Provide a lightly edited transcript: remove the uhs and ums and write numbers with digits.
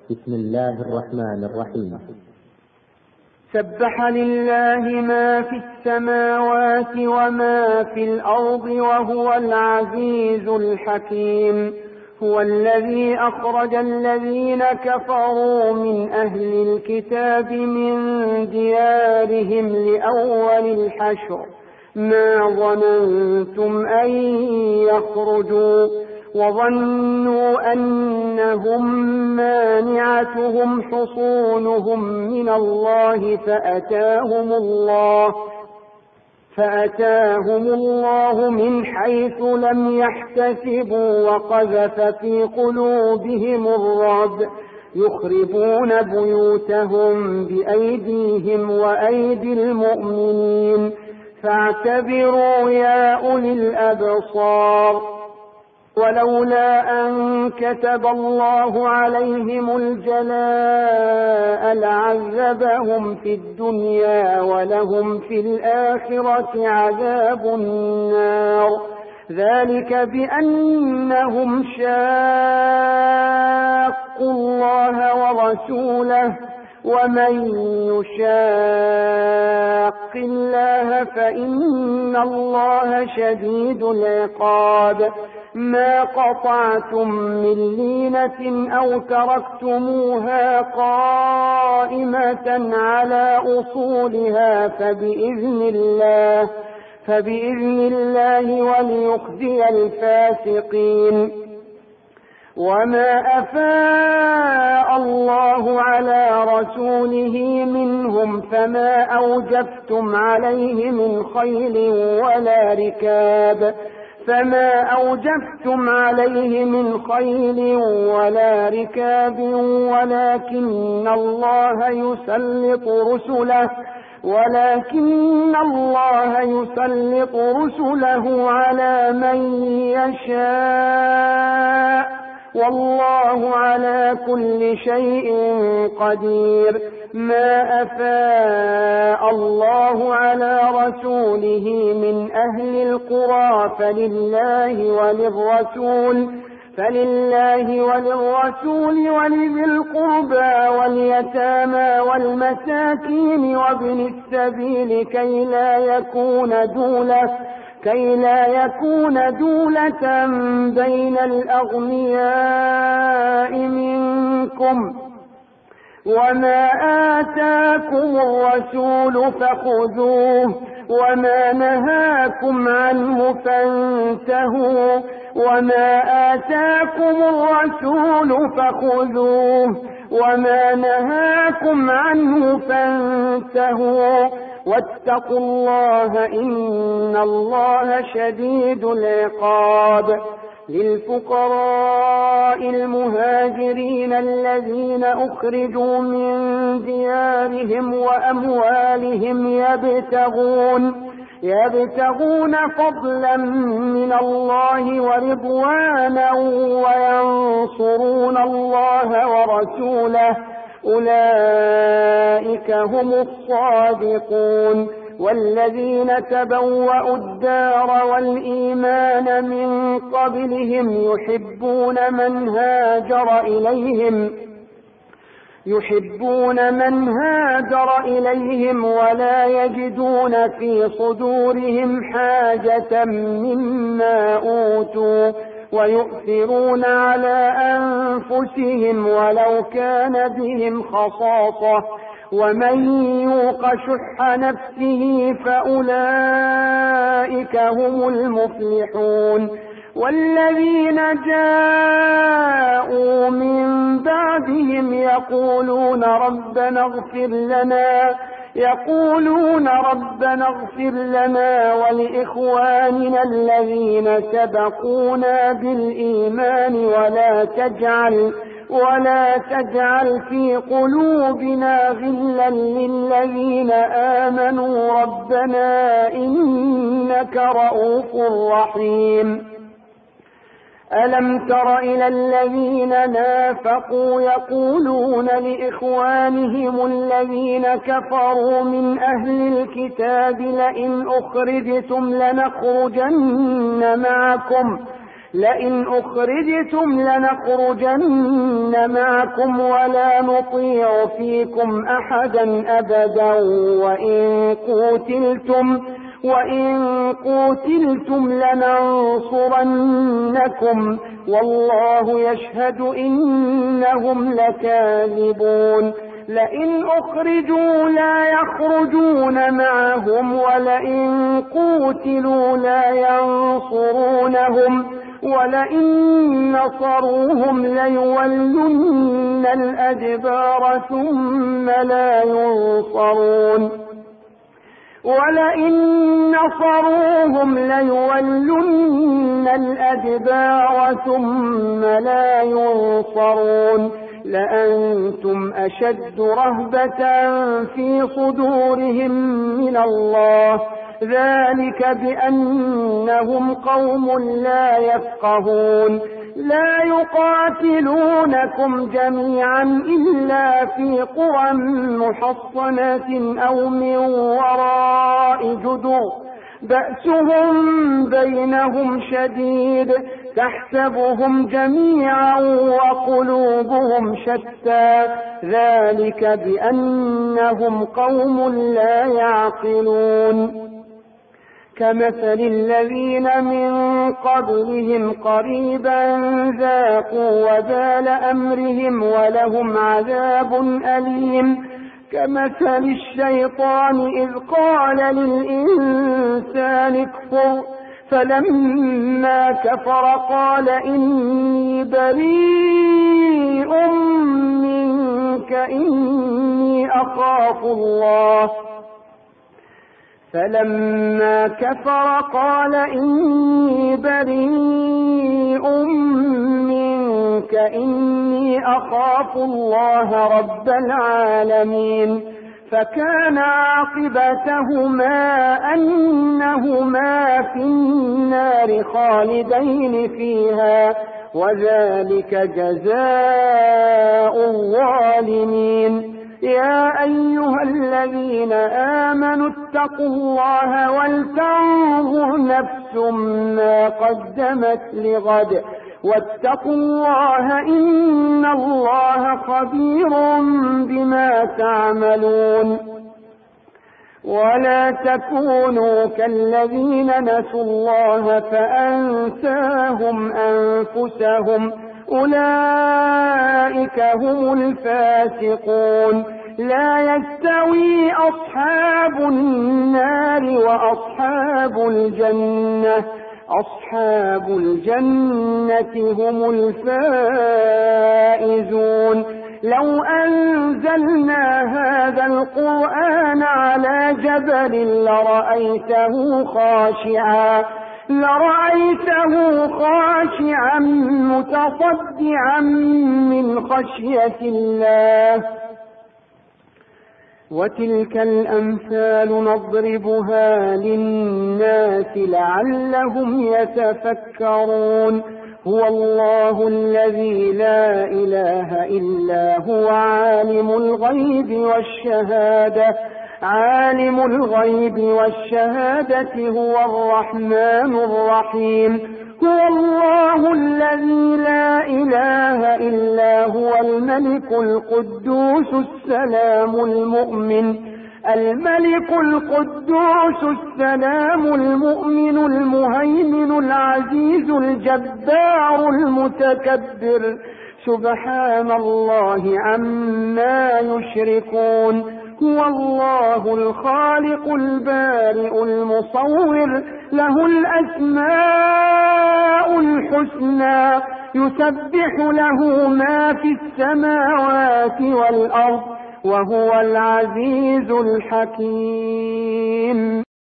بسم الله الرحمن الرحيم. سبح لله ما في السماوات وما في الأرض وهو العزيز الحكيم. هو الذي أخرج الذين كفروا من أهل الكتاب من ديارهم لأول الحشر ما ظننتم أن يخرجوا وظنوا أنهم مانعتهم حصونهم من الله فأتاهم الله من حيث لم يحتسبوا وقذف في قلوبهم الرعب يخربون بيوتهم بأيديهم وأيدي المؤمنين فاعتبروا يا أولي الأبصار. ولولا أن كتب الله عليهم الجلاء لعذبهم في الدنيا ولهم في الآخرة عذاب النار ذلك بأنهم شاقوا الله ورسوله ومن يشاق الله فإن الله شديد العقاب. ما قطعتم من لينة أو تركتموها قائمة على أصولها فبإذن الله وليخزي الفاسقين. وما أفاء الله على رسوله منهم فما أوجفتم عليه من خيل ولا ركاب ولكن الله يسلط رسله على من يشاء والله على كل شيء قدير. ما أفاء الله على رسوله من أهل القرى فلله وللرسول ولذي القربى واليتامى والمساكين وابن السبيل كي لا يكون دولة بين الأغنياء منكم. وما آتاكم الرسول فخذوه وما نهاكم عنه فانتهوا واتقوا الله إن الله شديد العقاب. للفقراء المهاجرين الذين أخرجوا من ديارهم وأموالهم يبتغون فضلا من الله ورضوانا وينصرون الله ورسوله أولئك هم الصادقون. والذين تبوأوا الدار والإيمان من قبلهم يحبون من هاجر إليهم ولا يجدون في صدورهم حاجة مما أوتوا ويؤثرون على أنفسهم ولو كان بهم خصاصة ومن يوق شح نفسه فأولئك هم المفلحون. والذين جاءوا من بعدهم يقولون ربنا اغفر لنا ولإخواننا الذين سبقونا بالإيمان ولا تجعل في قلوبنا غلا للذين آمنوا ربنا إنك رؤوف رحيم. ألم تر إلى الذين نافقوا يقولون لإخوانهم الذين كفروا من أهل الكتاب لئن أخرجتم لنخرجن معكم لئن أخرجتم لنخرجن معكم ولا نطيع فيكم أحدا أبدا وإن قوتلتم لننصرنكم والله يشهد إنهم لكاذبون لئن أخرجوا لا يخرجون معهم ولئن قوتلوا لا ينصرونهم ولئن نصروهم ليولن الأدبار ثم لا ينصرون لأنتم أشد رهبة في صدورهم من الله ذلك بأنهم قوم لا يفقهون لا يقاتلونكم جميعا إلا في قرى محصنة أو من وراء جدر بأسهم بينهم شديد تحسبهم جميعا وقلوبهم شتى ذلك بأنهم قوم لا يعقلون كمثل الذين من قبلهم قريبا ذاقوا وبال أمرهم ولهم عذاب أليم كمثل الشيطان إذ قال للإنسان اكفر فلما كفر قال إني بريء منك إني أخاف الله رب العالمين فكان عاقبتهما أنهما في النار خالدين فيها وذلك جزاء الظالمين يا أيها الذين آمنوا اتقوا الله ولتنظر نفس ما قدمت لغد واتقوا الله إن الله خبير بما تعملون ولا تكونوا كالذين نسوا الله فأنساهم أنفسهم أولئك هم الفاسقون لا يستوي أصحاب النار وأصحاب الجنة هم الفائزون لو أنزلنا هذا القرآن على جبل لرأيته خاشعا متصدعا من خشية الله وتلك الأمثال نضربها للناس لعلهم يتفكرون هو الله الذي لا إله إلا هو عالم الغيب والشهادة هو الرحمن الرحيم هو الله الذي لا إله إلا هو الملك القدوس السلام المؤمن المهيمن العزيز الجبار المتكبر سبحان الله عما يشركون هو الله الخالق البارئ المصور له الأسماء الحسنى يسبح له ما في السماوات والأرض وهو العزيز الحكيم